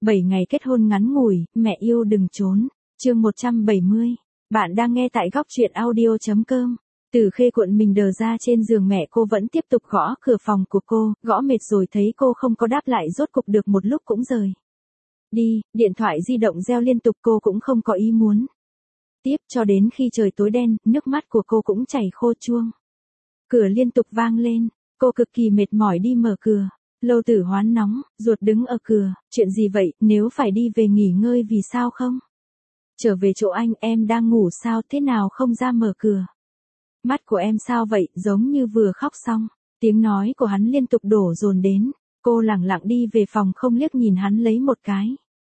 7 ngày kết hôn ngắn ngủi, mẹ yêu đừng trốn. Chương 170. Bạn đang nghe tại góc truyện audio.com. Từ Khê cuộn mình đờ ra trên giường mẹ cô vẫn tiếp tục gõ cửa phòng của cô, gõ mệt rồi thấy cô không có đáp lại rốt cục được một lúc cũng rời đi, điện thoại di động reo liên tục cô cũng không có ý muốn tiếp cho đến khi trời tối đen, nước mắt của cô cũng chảy khô chuông. Cửa liên tục vang lên, cô cực kỳ mệt mỏi đi mở cửa. Lâu Tử Hoán nóng, ruột đứng ở cửa, chuyện gì vậy, nếu phải đi về nghỉ ngơi vì sao không? Trở về chỗ anh, em đang ngủ sao thế nào không ra mở cửa? Mắt của em sao vậy, giống như vừa khóc xong. Tiếng nói của hắn liên tục đổ dồn đến, cô lẳng lặng đi về phòng không liếc nhìn hắn lấy một cái.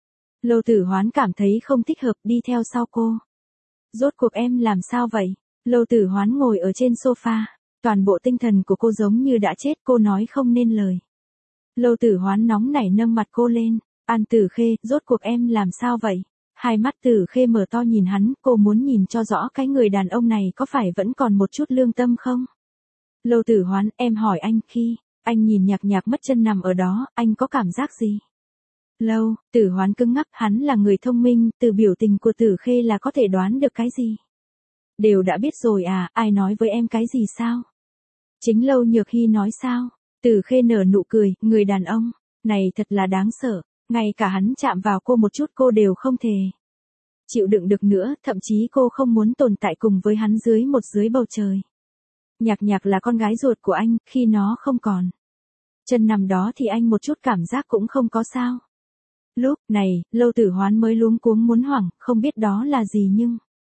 Lâu Tử Hoán cảm thấy không thích hợp đi theo sau cô. Rốt cuộc em làm sao vậy? Lâu Tử Hoán ngồi ở trên sofa, toàn bộ tinh thần của cô giống như đã chết, cô nói không nên lời. Lâu Tử Hoán nóng nảy nâng mặt cô lên, An Tử Khê, rốt cuộc em làm sao vậy? Hai mắt Tử Khê mở to nhìn hắn, cô muốn nhìn cho rõ cái người đàn ông này có phải vẫn còn một chút lương tâm không? Lâu Tử Hoán, em hỏi anh, khi anh nhìn Nhạc Nhạc mất chân nằm ở đó, anh có cảm giác gì? Lâu Tử Hoán cứng ngắc, hắn là người thông minh, từ biểu tình của Tử Khê là có thể đoán được cái gì. Đều đã biết rồi à, ai nói với em cái gì sao? Chính Lâu Nhược Hy nói sao? Tử Khê nở nụ cười, người đàn ông này thật là đáng sợ, ngay cả hắn chạm vào cô một chút cô đều không thể chịu đựng được nữa, thậm chí cô không muốn tồn tại cùng với hắn dưới bầu trời. Nhạc Nhạc là con gái ruột của anh, khi nó không còn chân nằm đó thì anh một chút cảm giác cũng không có sao. Lúc này, Lâu Tử Hoán mới luống cuống muốn hoảng, không biết đó là gì nhưng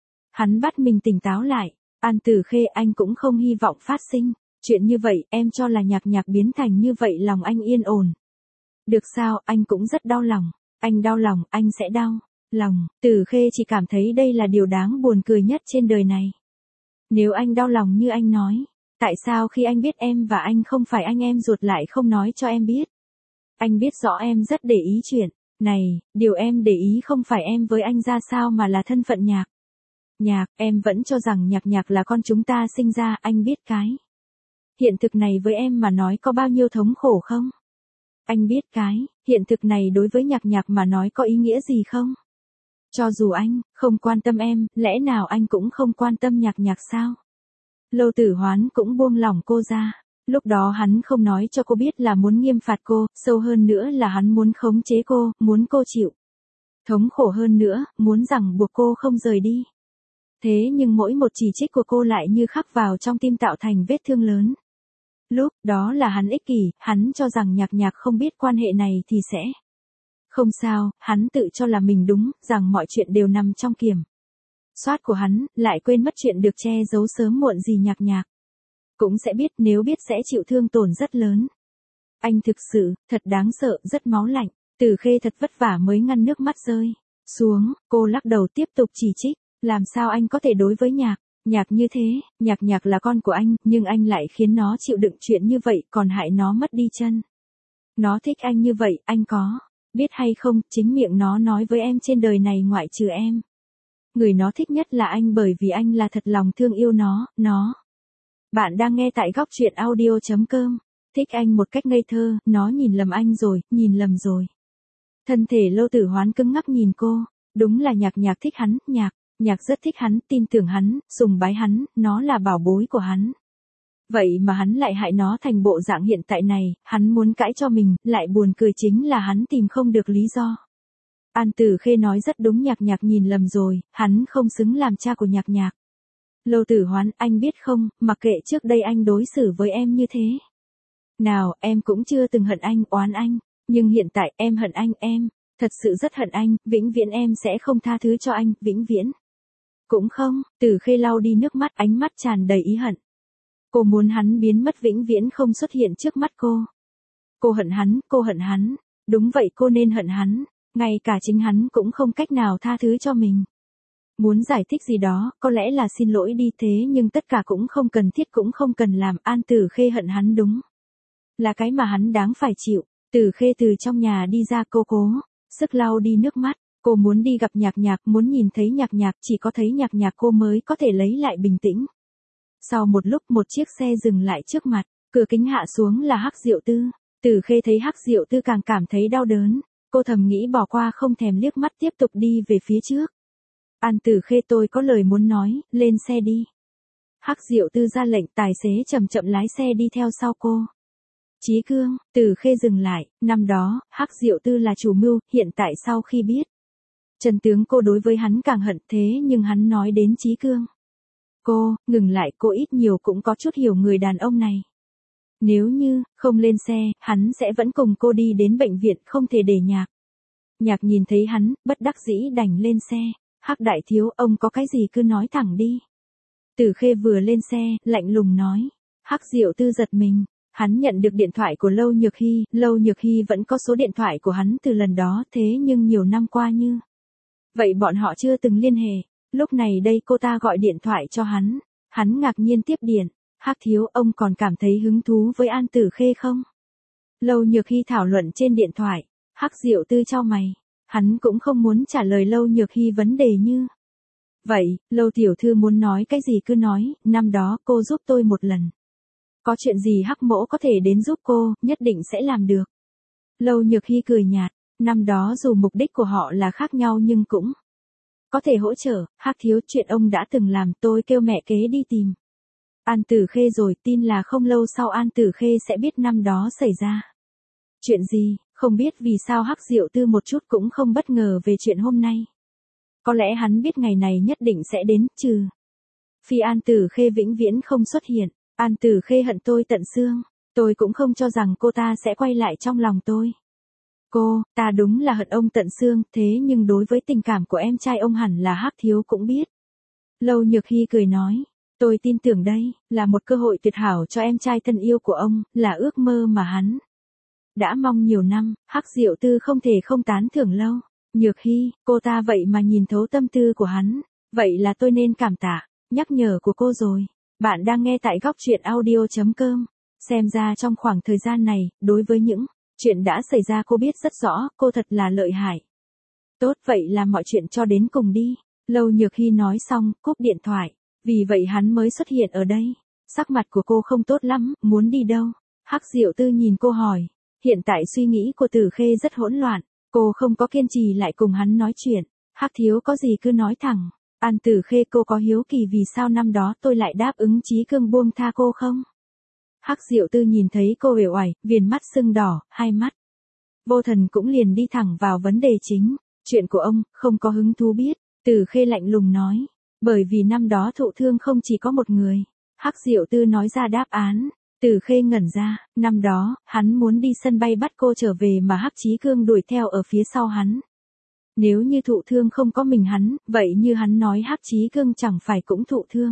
hắn bắt mình tỉnh táo lại. An Tử Khê, anh cũng không hy vọng phát sinh chuyện như vậy, em cho là Nhạc Nhạc biến thành như vậy lòng anh yên ổn được sao? Anh cũng rất đau lòng. Anh đau lòng, anh sẽ đau lòng. Tử Khê chỉ cảm thấy đây là điều đáng buồn cười nhất trên đời này. Nếu anh đau lòng như anh nói, tại sao khi anh biết em và anh không phải anh em ruột lại không nói cho em biết? Anh biết rõ em rất để ý chuyện này, điều em để ý không phải em với anh ra sao mà là thân phận Nhạc Nhạc, em vẫn cho rằng Nhạc Nhạc là con chúng ta sinh ra, anh biết cái hiện thực này với em mà nói có bao nhiêu thống khổ không? Anh biết cái hiện thực này đối với Nhạc Nhạc mà nói có ý nghĩa gì không? Cho dù anh không quan tâm em, lẽ nào anh cũng không quan tâm Nhạc Nhạc sao? Lâu Tử Hoán cũng buông lỏng cô ra. Lúc đó hắn không nói cho cô biết là muốn nghiêm phạt cô, sâu hơn nữa là hắn muốn khống chế cô, muốn cô chịu thống khổ hơn nữa, muốn rằng buộc cô không rời đi. Thế nhưng mỗi một chỉ trích của cô lại như khắc vào trong tim tạo thành vết thương lớn. Lúc đó là hắn ích kỷ, hắn cho rằng Nhạc Nhạc không biết quan hệ này thì sẽ không sao, hắn tự cho là mình đúng, rằng mọi chuyện đều nằm trong kiểm soát của hắn, lại quên mất chuyện được che giấu sớm muộn gì Nhạc Nhạc cũng sẽ biết, nếu biết sẽ chịu thương tổn rất lớn. Anh thực sự, thật đáng sợ, rất máu lạnh. Tử Khê thật vất vả mới ngăn nước mắt rơi xuống, cô lắc đầu tiếp tục chỉ trích, làm sao anh có thể đối với Nhạc Nhạc như thế? Nhạc Nhạc là con của anh, nhưng anh lại khiến nó chịu đựng chuyện như vậy, còn hại nó mất đi chân. Nó thích anh như vậy, anh có biết hay không, chính miệng nó nói với em trên đời này ngoại trừ em, người nó thích nhất là anh, bởi vì anh là thật lòng thương yêu nó. Bạn đang nghe tại góc truyện audio.com. Thích anh một cách ngây thơ, nó nhìn lầm anh rồi, nhìn lầm rồi. Thân thể Lâu Tử Hoán cứng ngắc nhìn cô, đúng là Nhạc Nhạc thích hắn, Nhạc rất thích hắn, tin tưởng hắn, sùng bái hắn, nó là bảo bối của hắn. Vậy mà hắn lại hại nó thành bộ dạng hiện tại này, hắn muốn cãi cho mình, lại buồn cười chính là hắn tìm không được lý do. An Tử Khê nói rất đúng, Nhạc Nhạc nhìn lầm rồi, hắn không xứng làm cha của Nhạc Nhạc. Lâu Tử Hoán, anh biết không, mặc kệ trước đây anh đối xử với em như thế nào, em cũng chưa từng hận anh, oán anh, nhưng hiện tại em hận anh, em thật sự rất hận anh, vĩnh viễn em sẽ không tha thứ cho anh, vĩnh viễn. Cũng không, Tử Khê lau đi nước mắt, ánh mắt tràn đầy ý hận. Cô muốn hắn biến mất vĩnh viễn không xuất hiện trước mắt cô. Cô hận hắn, đúng vậy, cô nên hận hắn, ngay cả chính hắn cũng không cách nào tha thứ cho mình. Muốn giải thích gì đó, có lẽ là xin lỗi đi, thế nhưng tất cả cũng không cần thiết, cũng không cần làm. An Tử Khê hận hắn đúng là cái mà hắn đáng phải chịu. Tử Khê từ trong nhà đi ra, cô cố sức lau đi nước mắt, cô muốn đi gặp Nhạc Nhạc, muốn nhìn thấy Nhạc Nhạc, chỉ có thấy Nhạc Nhạc cô mới có thể lấy lại bình tĩnh. Sau một lúc, một chiếc xe dừng lại trước mặt, cửa kính hạ xuống là Hắc Diệu Tư. Tử Khê thấy Hắc Diệu Tư càng cảm thấy đau đớn. Cô thầm nghĩ bỏ qua không thèm liếc mắt tiếp tục đi về phía trước. An Tử Khê, tôi có lời muốn nói, lên xe đi. Hắc Diệu Tư ra lệnh, tài xế chậm chậm lái xe đi theo sau cô. Chí Cương, Tử Khê dừng lại, năm đó, Hắc Diệu Tư là chủ mưu, hiện tại sau khi biết chân tướng cô đối với hắn càng hận, thế nhưng hắn nói đến Chí Cương. Cô, ngừng lại, cô ít nhiều cũng có chút hiểu người đàn ông này. Nếu như, không lên xe, hắn sẽ vẫn cùng cô đi đến bệnh viện, không thể để Nhạc. Nhạc nhìn thấy hắn, bất đắc dĩ đành lên xe. Hắc đại thiếu, ông có cái gì cứ nói thẳng đi. Tử Khê vừa lên xe, lạnh lùng nói. Hắc Diệu Tư giật mình, hắn nhận được điện thoại của Lâu Nhược Hy, Lâu Nhược Hy vẫn có số điện thoại của hắn từ lần đó, thế nhưng nhiều năm qua như vậy bọn họ chưa từng liên hệ. Lúc này đây cô ta gọi điện thoại cho hắn ngạc nhiên tiếp điện. Hắc thiếu, ông còn cảm thấy hứng thú với An Tử Khê không? Lâu Nhược Hy thảo luận trên điện thoại. Hắc Diệu Tư chau mày, hắn cũng không muốn trả lời Lâu Nhược Hy vấn đề như vậy. Lâu tiểu thư muốn nói cái gì cứ nói, năm đó cô giúp tôi một lần. Có chuyện gì Hắc mỗ có thể đến giúp cô, nhất định sẽ làm được. Lâu Nhược Hy cười nhạt, năm đó dù mục đích của họ là khác nhau nhưng cũng có thể hỗ trợ. Hắc thiếu, chuyện ông đã từng làm, tôi kêu mẹ kế đi tìm An Tử Khê rồi, tin là không lâu sau An Tử Khê sẽ biết năm đó xảy ra chuyện gì. Không biết vì sao Hắc Diệu Tư một chút cũng không bất ngờ về chuyện hôm nay. Có lẽ hắn biết ngày này nhất định sẽ đến, trừ phi An Tử Khê vĩnh viễn không xuất hiện. An Tử Khê hận tôi tận xương, tôi cũng không cho rằng cô ta sẽ quay lại trong lòng tôi. Ta đúng là hận ông tận xương, thế nhưng đối với tình cảm của em trai ông hẳn là Hắc thiếu cũng biết. Lâu Nhược Hy cười nói, tôi tin tưởng đây là một cơ hội tuyệt hảo cho em trai thân yêu của ông, là ước mơ mà hắn đã mong nhiều năm. Hắc Diệu Tư không thể không tán thưởng Lâu Nhược Hy, cô ta vậy mà nhìn thấu tâm tư của hắn, vậy là tôi nên cảm tạ nhắc nhở của cô rồi. Bạn đang nghe tại góc truyện audio.com. Xem ra trong khoảng thời gian này, đối với những chuyện đã xảy ra cô biết rất rõ, cô thật là lợi hại. Tốt, vậy làm mọi chuyện cho đến cùng đi. Lâu Nhược Hy nói xong, cúp điện thoại. Vì vậy hắn mới xuất hiện ở đây. Sắc mặt của cô không tốt lắm, muốn đi đâu? Hắc Diệu Tư nhìn cô hỏi. Hiện tại suy nghĩ của Tử Khê rất hỗn loạn. Cô không có kiên trì lại cùng hắn nói chuyện. Hắc thiếu, có gì cứ nói thẳng. An Tử Khê, cô có hiếu kỳ vì sao năm đó tôi lại đáp ứng Chí Cương buông tha cô không? Hắc Diệu Tư nhìn thấy cô uể oải, viền mắt sưng đỏ, hai mắt vô thần cũng liền đi thẳng vào vấn đề chính. Chuyện của ông, không có hứng thú biết. Tử Khê lạnh lùng nói. Bởi vì năm đó thụ thương không chỉ có một người. Hắc Diệu Tư nói ra đáp án. Tử Khê ngẩn ra, năm đó, hắn muốn đi sân bay bắt cô trở về mà Hắc Chí Cương đuổi theo ở phía sau hắn. Nếu như thụ thương không có mình hắn, vậy như hắn nói Hắc Chí Cương chẳng phải cũng thụ thương.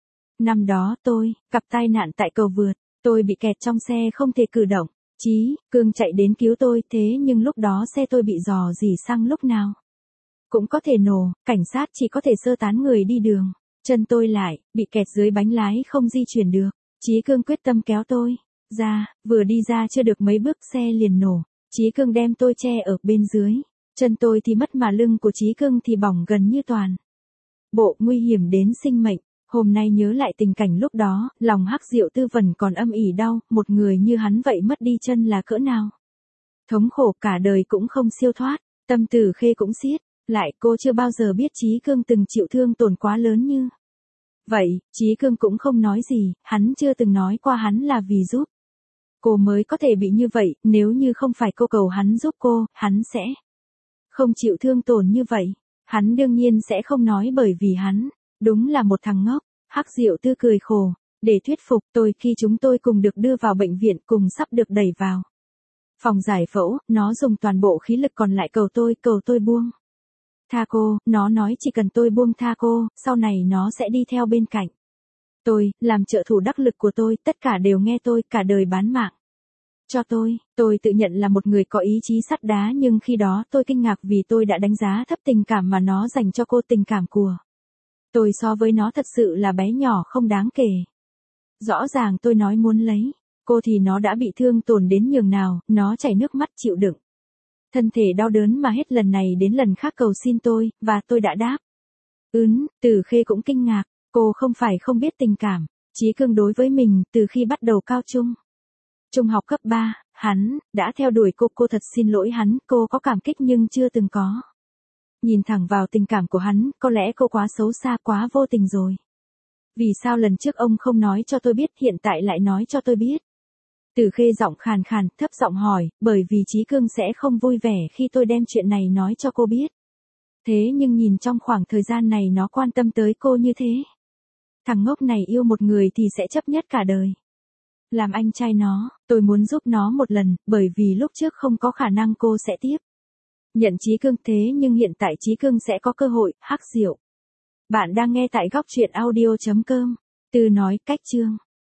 Năm đó tôi gặp tai nạn tại cầu vượt, tôi bị kẹt trong xe không thể cử động. Chí Cương chạy đến cứu tôi, thế nhưng lúc đó xe tôi bị rò rỉ xăng lúc nào cũng có thể nổ, cảnh sát chỉ có thể sơ tán người đi đường. Chân tôi lại bị kẹt dưới bánh lái không di chuyển được. Chí Cương quyết tâm kéo tôi ra, vừa đi ra chưa được mấy bước xe liền nổ. Chí Cương đem tôi che ở bên dưới. Chân tôi thì mất mà lưng của Chí Cương thì bỏng gần như toàn bộ, nguy hiểm đến sinh mệnh. Hôm nay nhớ lại tình cảnh lúc đó, lòng Hắc Diệu Tư vẫn còn âm ỉ đau, một người như hắn vậy mất đi chân là cỡ nào thống khổ, cả đời cũng không siêu thoát. Tâm Tử Khê cũng siết lại, cô chưa bao giờ biết Chí Cương từng chịu thương tổn quá lớn như vậy. Chí Cương cũng không nói gì, hắn chưa từng nói qua hắn là vì giúp cô mới có thể bị như vậy, nếu như không phải cô cầu hắn giúp cô, hắn sẽ không chịu thương tổn như vậy. Hắn đương nhiên sẽ không nói, bởi vì hắn đúng là một thằng ngốc. Hắc Diệu Tư cười khổ, để thuyết phục tôi khi chúng tôi cùng được đưa vào bệnh viện, cùng sắp được đẩy vào phòng giải phẫu, nó dùng toàn bộ khí lực còn lại cầu tôi buông tha cô, nó nói chỉ cần tôi buông tha cô, sau này nó sẽ đi theo bên cạnh tôi, làm trợ thủ đắc lực của tôi, tất cả đều nghe tôi, cả đời bán mạng cho tôi. Tôi tự nhận là một người có ý chí sắt đá, nhưng khi đó tôi kinh ngạc vì tôi đã đánh giá thấp tình cảm mà nó dành cho cô. Tình cảm của tôi so với nó thật sự là bé nhỏ không đáng kể. Rõ ràng tôi nói muốn lấy cô thì nó đã bị thương tổn đến nhường nào, nó chảy nước mắt chịu đựng thân thể đau đớn mà hết lần này đến lần khác cầu xin tôi, và tôi đã đáp Tử Khê cũng kinh ngạc, cô không phải không biết tình cảm Chí Cương đối với mình từ khi bắt đầu cao trung. Trung học cấp 3, hắn đã theo đuổi cô thật xin lỗi hắn, cô có cảm kích nhưng chưa từng có. Nhìn thẳng vào tình cảm của hắn, có lẽ cô quá xấu xa, quá vô tình rồi. Vì sao lần trước ông không nói cho tôi biết, hiện tại lại nói cho tôi biết? Từ Khê giọng khàn khàn, thấp giọng hỏi, bởi vì Chí Cương sẽ không vui vẻ khi tôi đem chuyện này nói cho cô biết. Thế nhưng nhìn trong khoảng thời gian này nó quan tâm tới cô như thế. Thằng ngốc này yêu một người thì sẽ chấp nhất cả đời. Làm anh trai nó, tôi muốn giúp nó một lần, bởi vì lúc trước không có khả năng cô sẽ tiếp nhận Chí Cương, thế nhưng hiện tại Chí Cương sẽ có cơ hội. Hắc Diệu. Bạn đang nghe tại góc truyện audio.com. Từ nói cách chương.